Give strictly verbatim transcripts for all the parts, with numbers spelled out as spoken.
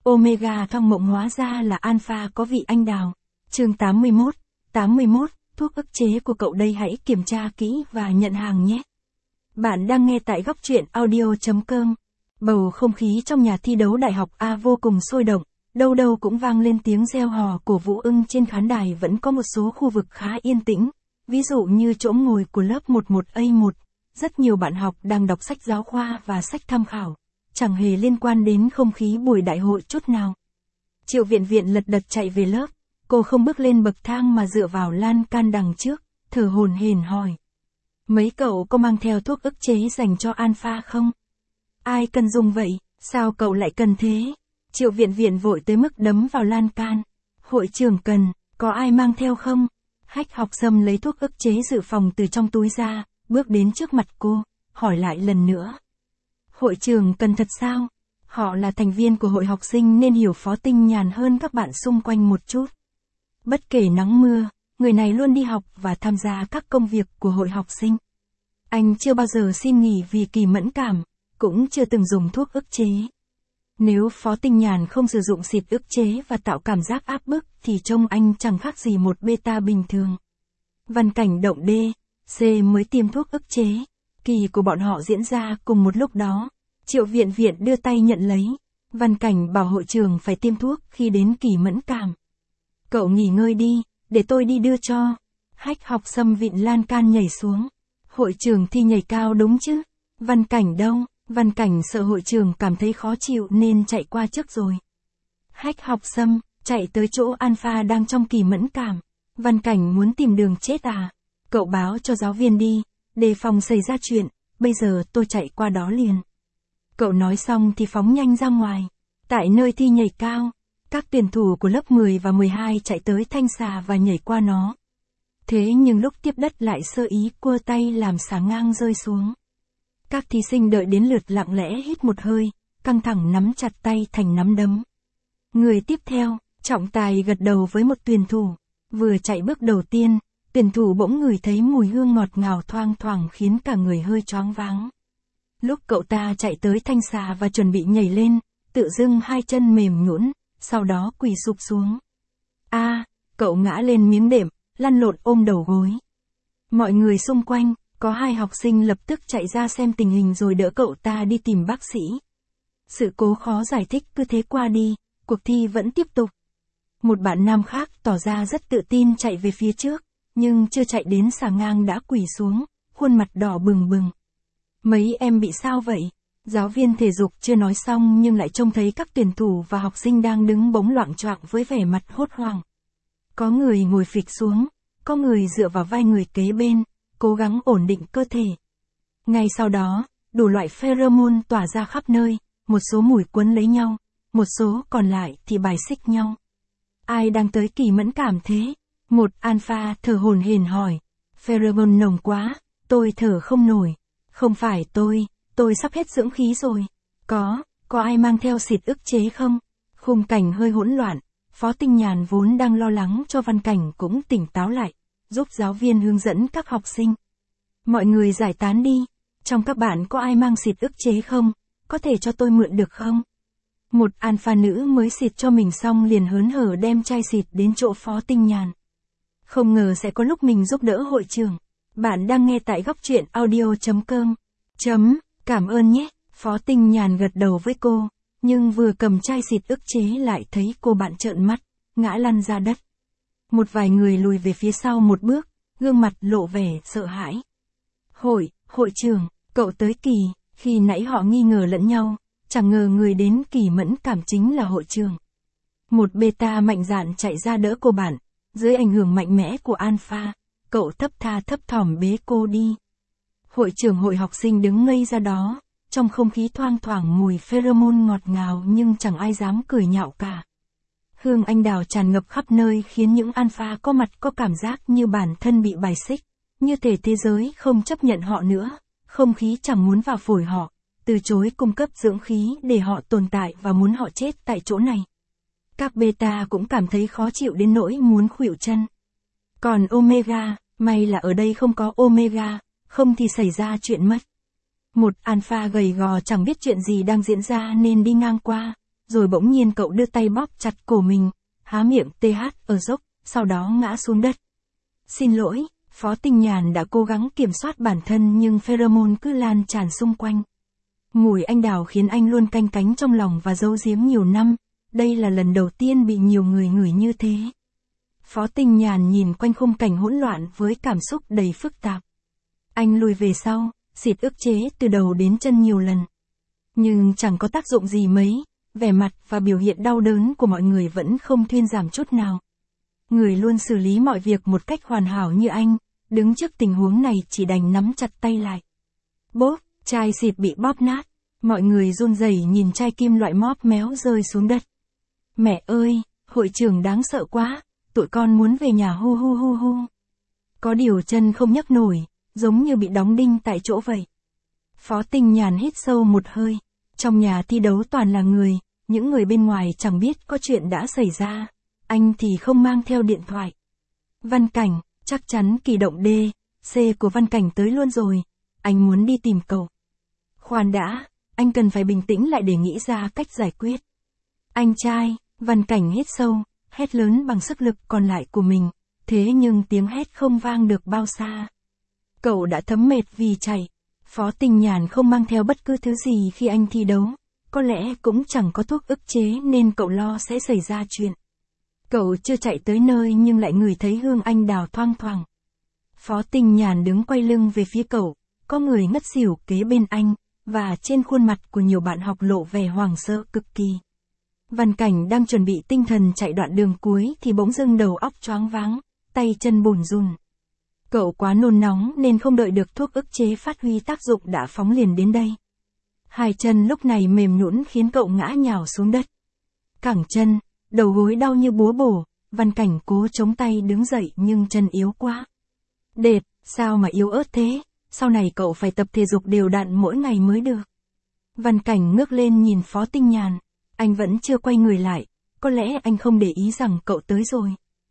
Omega trong mộng hóa ra là alpha có vị anh đào. Chương tám mươi mốt, tám mươi mốt, thuốc ức chế của cậu đây, hãy kiểm tra kỹ và nhận hàng nhé. Bạn đang nghe tại góc truyện audio chấm com. Bầu không khí trong nhà thi đấu Đại học A vô cùng sôi động, đâu đâu cũng vang lên tiếng reo hò cổ vũ ưng. Trên khán đài vẫn có một số khu vực khá yên tĩnh, ví dụ như chỗ ngồi của lớp mười một A một, rất nhiều bạn học đang đọc sách giáo khoa và sách tham khảo, chẳng hề liên quan đến không khí buổi đại hội chút nào. Triệu Viện Viện lật đật chạy về lớp, cô không bước lên bậc thang mà dựa vào lan can đằng trước, thở hổn hển hỏi. Mấy cậu có mang theo thuốc ức chế dành cho alpha không? Ai cần dùng vậy, sao cậu lại cần thế? Triệu Viện Viện vội tới mức đấm vào lan can. Hội trưởng cần, có ai mang theo không? Hách Học Sâm lấy thuốc ức chế dự phòng từ trong túi ra, bước đến trước mặt cô, hỏi lại lần nữa. Hội trưởng cần thật sao? Họ là thành viên của hội học sinh nên hiểu Phó Tinh Nhàn hơn các bạn xung quanh một chút. Bất kể nắng mưa, người này luôn đi học và tham gia các công việc của hội học sinh. Anh chưa bao giờ xin nghỉ vì kỳ mẫn cảm, cũng chưa từng dùng thuốc ức chế. Nếu Phó Tinh Nhàn không sử dụng xịt ức chế và tạo cảm giác áp bức thì trông anh chẳng khác gì một beta bình thường. Văn Cảnh Động D, C mới tiêm thuốc ức chế. Kỳ của bọn họ diễn ra cùng một lúc đó. Triệu Viện Viện đưa tay nhận lấy. Văn Cảnh bảo hội trưởng phải tiêm thuốc khi đến kỳ mẫn cảm. Cậu nghỉ ngơi đi, để tôi đi đưa cho. Hách Học Sâm vịn lan can nhảy xuống. Hội trưởng thi nhảy cao đúng chứ? Văn Cảnh đâu? Văn Cảnh sợ hội trưởng cảm thấy khó chịu nên chạy qua trước rồi. Hách Học Sâm, chạy tới chỗ alpha đang trong kỳ mẫn cảm. Văn Cảnh muốn tìm đường chết à? Cậu báo cho giáo viên đi, đề phòng xảy ra chuyện, bây giờ tôi chạy qua đó liền. Cậu nói xong thì phóng nhanh ra ngoài. Tại nơi thi nhảy cao, các tuyển thủ của lớp mười và mười hai chạy tới thanh xà và nhảy qua nó. Thế nhưng lúc tiếp đất lại sơ ý quơ tay làm xà ngang rơi xuống. Các thí sinh đợi đến lượt lặng lẽ hít một hơi, căng thẳng nắm chặt tay thành nắm đấm. Người tiếp theo, trọng tài gật đầu với một tuyển thủ. Vừa chạy bước đầu tiên, tuyển thủ bỗng ngửi thấy mùi hương ngọt ngào thoang thoảng khiến cả người hơi choáng váng. Lúc cậu ta chạy tới thanh xà và chuẩn bị nhảy lên, tự dưng hai chân mềm nhũn, sau đó quỳ sụp xuống. A, à, cậu ngã lên miếng đệm, lăn lộn ôm đầu gối. Mọi người xung quanh, có hai học sinh lập tức chạy ra xem tình hình rồi đỡ cậu ta đi tìm bác sĩ. Sự cố khó giải thích cứ thế qua đi, cuộc thi vẫn tiếp tục. Một bạn nam khác tỏ ra rất tự tin chạy về phía trước, nhưng chưa chạy đến xà ngang đã quỳ xuống, khuôn mặt đỏ bừng bừng. Mấy em bị sao vậy? Giáo viên thể dục chưa nói xong nhưng lại trông thấy các tuyển thủ và học sinh đang đứng bóng loạng choạng với vẻ mặt hốt hoảng. Có người ngồi phịch xuống, có người dựa vào vai người kế bên, cố gắng ổn định cơ thể. Ngay sau đó, đủ loại pheromone tỏa ra khắp nơi, một số mùi quấn lấy nhau, một số còn lại thì bài xích nhau. Ai đang tới kỳ mẫn cảm thế? Một alpha thở hổn hển hỏi. Pheromone nồng quá, tôi thở không nổi. Không phải tôi, tôi sắp hết dưỡng khí rồi. Có, có ai mang theo xịt ức chế không? Khung cảnh hơi hỗn loạn, Phó Tinh Nhàn vốn đang lo lắng cho Văn Cảnh cũng tỉnh táo lại, giúp giáo viên hướng dẫn các học sinh. Mọi người giải tán đi, trong các bạn có ai mang xịt ức chế không? Có thể cho tôi mượn được không? Một alpha nữ mới xịt cho mình xong liền hớn hở đem chai xịt đến chỗ Phó Tinh Nhàn. Không ngờ sẽ có lúc mình giúp đỡ hội trưởng. Bạn đang nghe tại góc truyện audio chấm com. Chấm, cảm ơn nhé. Phó Tinh Nhàn gật đầu với cô, nhưng vừa cầm chai xịt ức chế lại thấy cô bạn trợn mắt, ngã lăn ra đất. Một vài người lùi về phía sau một bước, gương mặt lộ vẻ sợ hãi. Hội, hội trưởng, cậu tới kỳ, khi nãy họ nghi ngờ lẫn nhau, chẳng ngờ người đến kỳ mẫn cảm chính là hội trưởng. Một beta mạnh dạn chạy ra đỡ cô bạn, dưới ảnh hưởng mạnh mẽ của alpha, cậu thấp tha thấp thỏm bế cô đi. Hội trưởng hội học sinh đứng ngây ra đó, trong không khí thoang thoảng mùi pheromone ngọt ngào nhưng chẳng ai dám cười nhạo cả. Hương anh đào tràn ngập khắp nơi khiến những alpha có mặt có cảm giác như bản thân bị bài xích, như thể thế giới không chấp nhận họ nữa, không khí chẳng muốn vào phổi họ, từ chối cung cấp dưỡng khí để họ tồn tại và muốn họ chết tại chỗ này. Các beta cũng cảm thấy khó chịu đến nỗi muốn khuỵu chân. Còn omega, may là ở đây không có omega, không thì xảy ra chuyện mất. Một alpha gầy gò chẳng biết chuyện gì đang diễn ra nên đi ngang qua, rồi bỗng nhiên cậu đưa tay bóp chặt cổ mình, há miệng tê hát ở dốc, sau đó ngã xuống đất. Xin lỗi, Phó Tinh Nhàn đã cố gắng kiểm soát bản thân nhưng pheromone cứ lan tràn xung quanh. Mùi anh đào khiến anh luôn canh cánh trong lòng và giấu giếm nhiều năm, đây là lần đầu tiên bị nhiều người ngửi như thế. Phó Tinh Nhàn nhìn quanh khung cảnh hỗn loạn với cảm xúc đầy phức tạp. Anh lùi về sau, xịt ức chế từ đầu đến chân nhiều lần. Nhưng chẳng có tác dụng gì mấy, vẻ mặt và biểu hiện đau đớn của mọi người vẫn không thuyên giảm chút nào. Người luôn xử lý mọi việc một cách hoàn hảo như anh, đứng trước tình huống này chỉ đành nắm chặt tay lại. Bốp, chai xịt bị bóp nát, mọi người run rẩy nhìn chai kim loại móp méo rơi xuống đất. Mẹ ơi, hội trưởng đáng sợ quá, tụi con muốn về nhà hu hu hu hu. Có điều chân không nhấc nổi, giống như bị đóng đinh tại chỗ vậy. Phó Tinh Nhàn hít sâu một hơi, trong nhà thi đấu toàn là người, những người bên ngoài chẳng biết có chuyện đã xảy ra, anh thì không mang theo điện thoại. Văn Cảnh, chắc chắn kỳ động D, C của Văn Cảnh tới luôn rồi, anh muốn đi tìm cậu. Khoan đã, anh cần phải bình tĩnh lại để nghĩ ra cách giải quyết. Anh trai, Văn Cảnh hít sâu, hét lớn bằng sức lực còn lại của mình, thế nhưng tiếng hét không vang được bao xa. Cậu đã thấm mệt vì chạy. Phó Tinh Nhàn không mang theo bất cứ thứ gì khi anh thi đấu, có lẽ cũng chẳng có thuốc ức chế nên cậu lo sẽ xảy ra chuyện. Cậu chưa chạy tới nơi nhưng lại ngửi thấy hương anh đào thoang thoảng. Phó Tinh Nhàn đứng quay lưng về phía cậu, có người ngất xỉu kế bên anh, và trên khuôn mặt của nhiều bạn học lộ vẻ hoảng sợ cực kỳ. Văn Cảnh đang chuẩn bị tinh thần chạy đoạn đường cuối thì bỗng dưng đầu óc choáng váng, tay chân bủn rùn. Cậu quá nôn nóng nên không đợi được thuốc ức chế phát huy tác dụng đã phóng liền đến đây. Hai chân lúc này mềm nhũn khiến cậu ngã nhào xuống đất. Cẳng chân, đầu gối đau như búa bổ, Văn Cảnh cố chống tay đứng dậy nhưng chân yếu quá. Đệt, sao mà yếu ớt thế, sau này cậu phải tập thể dục đều đặn mỗi ngày mới được. Văn Cảnh ngước lên nhìn Phó Tinh Nhàn, anh vẫn chưa quay người lại, có lẽ anh không để ý rằng cậu tới rồi.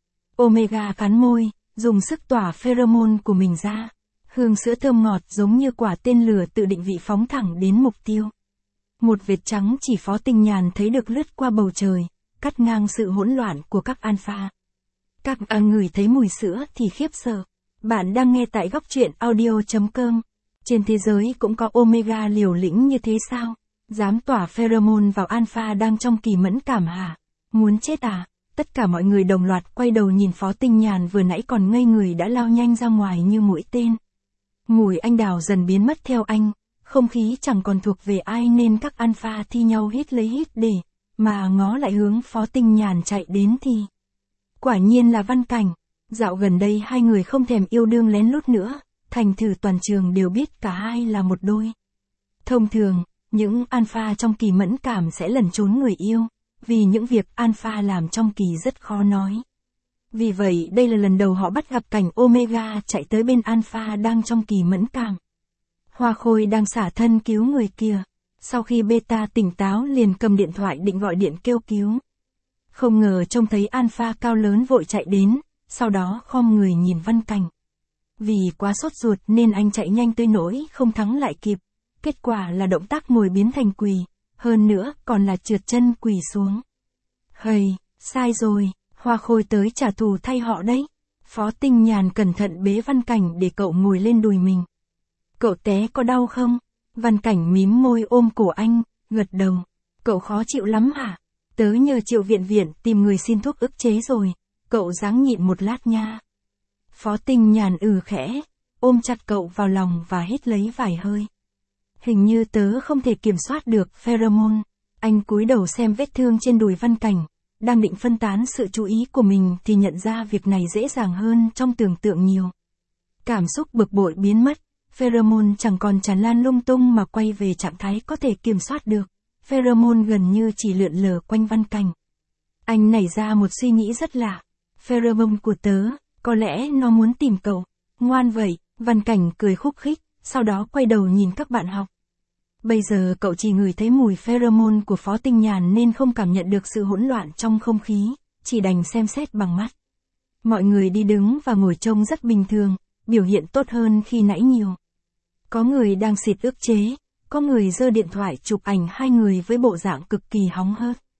Omega cắn môi, dùng sức tỏa pheromone của mình ra. Hương sữa thơm ngọt giống như quả tên lửa tự định vị phóng thẳng đến mục tiêu. Một vệt trắng chỉ Phó Tinh Nhàn thấy được lướt qua bầu trời, cắt ngang sự hỗn loạn của các alpha. Các à ngửi thấy mùi sữa thì khiếp sợ. Bạn đang nghe tại góc truyện audio chấm com. Trên thế giới cũng có Omega liều lĩnh như thế sao? Dám tỏa pheromone vào alpha đang trong kỳ mẫn cảm hả? Muốn chết à? Tất cả mọi người đồng loạt quay đầu nhìn Phó Tinh Nhàn vừa nãy còn ngây người đã lao nhanh ra ngoài như mũi tên. Mùi anh đào dần biến mất theo anh, không khí chẳng còn thuộc về ai nên các alpha thi nhau hít lấy hít để, mà ngó lại hướng Phó Tinh Nhàn chạy đến thì. Quả nhiên là Văn Cảnh, dạo gần đây hai người không thèm yêu đương lén lút nữa, thành thử toàn trường đều biết cả hai là một đôi. Thông thường, những alpha trong kỳ mẫn cảm sẽ lẩn trốn người yêu, vì những việc alpha làm trong kỳ rất khó nói. Vì vậy đây là lần đầu họ bắt gặp cảnh Omega chạy tới bên alpha đang trong kỳ mẫn cảm. Hoa Khôi đang xả thân cứu người kia. Sau khi beta tỉnh táo liền cầm điện thoại định gọi điện kêu cứu. Không ngờ trông thấy alpha cao lớn vội chạy đến, sau đó khom người nhìn Văn Cảnh. Vì quá sốt ruột nên anh chạy nhanh tới nỗi không thắng lại kịp. Kết quả là động tác ngồi biến thành quỳ, hơn nữa còn là trượt chân quỳ xuống. Hây, sai rồi, Hoa Khôi tới trả thù thay họ đấy. Phó Tinh Nhàn cẩn thận bế Văn Cảnh để cậu ngồi lên đùi mình. Cậu té có đau không? Văn Cảnh mím môi ôm cổ anh, gật đầu. Cậu khó chịu lắm hả? Tớ nhờ Triệu Viện Viện tìm người xin thuốc ức chế rồi, cậu ráng nhịn một lát nha. Phó Tinh Nhàn ừ khẽ, ôm chặt cậu vào lòng và hít lấy vài hơi. Hình như tớ không thể kiểm soát được pheromone. Anh cúi đầu xem vết thương trên đùi Văn Cảnh, đang định phân tán sự chú ý của mình thì nhận ra việc này dễ dàng hơn trong tưởng tượng nhiều. Cảm xúc bực bội biến mất, pheromone chẳng còn tràn lan lung tung mà quay về trạng thái có thể kiểm soát được. Pheromone gần như chỉ lượn lờ quanh Văn Cảnh. Anh nảy ra một suy nghĩ rất lạ. Pheromone của tớ, có lẽ nó muốn tìm cậu. Ngoan vậy, Văn Cảnh cười khúc khích, sau đó quay đầu nhìn các bạn học. Bây giờ cậu chỉ ngửi thấy mùi pheromone của Phó Tinh Nhàn nên không cảm nhận được sự hỗn loạn trong không khí, chỉ đành xem xét bằng mắt. Mọi người đi đứng và ngồi trông rất bình thường, biểu hiện tốt hơn khi nãy nhiều. Có người đang xịt ức chế, có người giơ điện thoại chụp ảnh hai người với bộ dạng cực kỳ hóng hớt.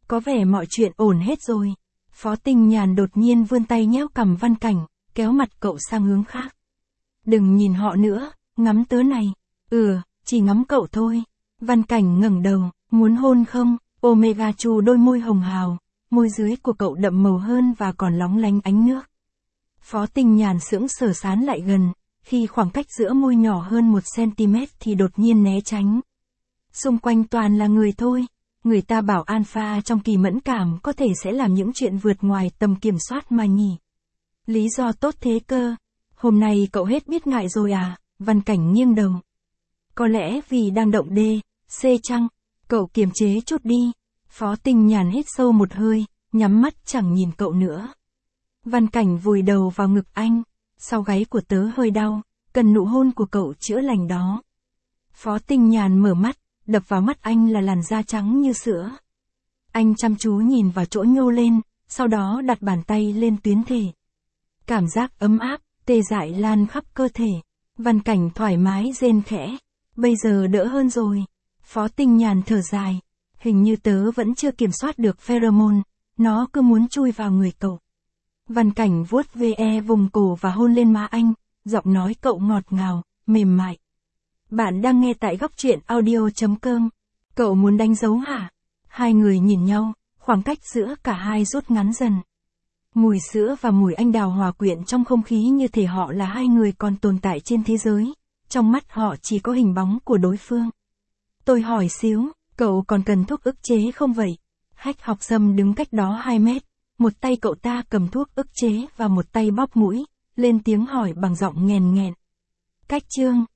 Có vẻ mọi chuyện ổn hết rồi. Phó Tinh Nhàn đột nhiên vươn tay nhéo cằm Văn Cảnh, kéo mặt cậu sang hướng khác. Đừng nhìn họ nữa, ngắm tớ này. Ừ, chỉ ngắm cậu thôi. Văn Cảnh ngẩng đầu, muốn hôn không? Omega chu đôi môi hồng hào, môi dưới của cậu đậm màu hơn và còn lóng lánh ánh nước. Phó Tinh Nhàn sững sờ sán lại gần, khi khoảng cách giữa môi nhỏ hơn một centimet thì đột nhiên né tránh. Xung quanh toàn là người thôi. Người ta bảo alpha trong kỳ mẫn cảm có thể sẽ làm những chuyện vượt ngoài tầm kiểm soát mà nhỉ. Lý do tốt thế cơ. Hôm nay cậu hết biết ngại rồi à? Văn Cảnh nghiêng đầu. Có lẽ vì đang động D, C chăng? Cậu kiềm chế chút đi. Phó Tinh Nhàn hít sâu một hơi, nhắm mắt chẳng nhìn cậu nữa. Văn Cảnh vùi đầu vào ngực anh. Sau gáy của tớ hơi đau, cần nụ hôn của cậu chữa lành đó. Phó Tinh Nhàn mở mắt, đập vào mắt anh là làn da trắng như sữa. Anh chăm chú nhìn vào chỗ nhô lên, sau đó đặt bàn tay lên tuyến thể. Cảm giác ấm áp, tê dại lan khắp cơ thể. Văn Cảnh thoải mái rên khẽ. Bây giờ đỡ hơn rồi. Phó Tinh Nhàn thở dài. Hình như tớ vẫn chưa kiểm soát được pheromone, nó cứ muốn chui vào người cậu. Văn Cảnh vuốt ve vùng cổ và hôn lên má anh, giọng nói cậu ngọt ngào, mềm mại. Bạn đang nghe tại góc truyện audio chấm com. Cậu muốn đánh dấu hả? Hai người nhìn nhau, khoảng cách giữa cả hai rút ngắn dần. Mùi sữa và mùi anh đào hòa quyện trong không khí như thể họ là hai người còn tồn tại trên thế giới. Trong mắt họ chỉ có hình bóng của đối phương. Tôi hỏi xíu, cậu còn cần thuốc ức chế không vậy? Hách Học Sâm đứng cách đó hai mét. Một tay cậu ta cầm thuốc ức chế và một tay bóp mũi, lên tiếng hỏi bằng giọng nghèn nghẹn. Cách chương.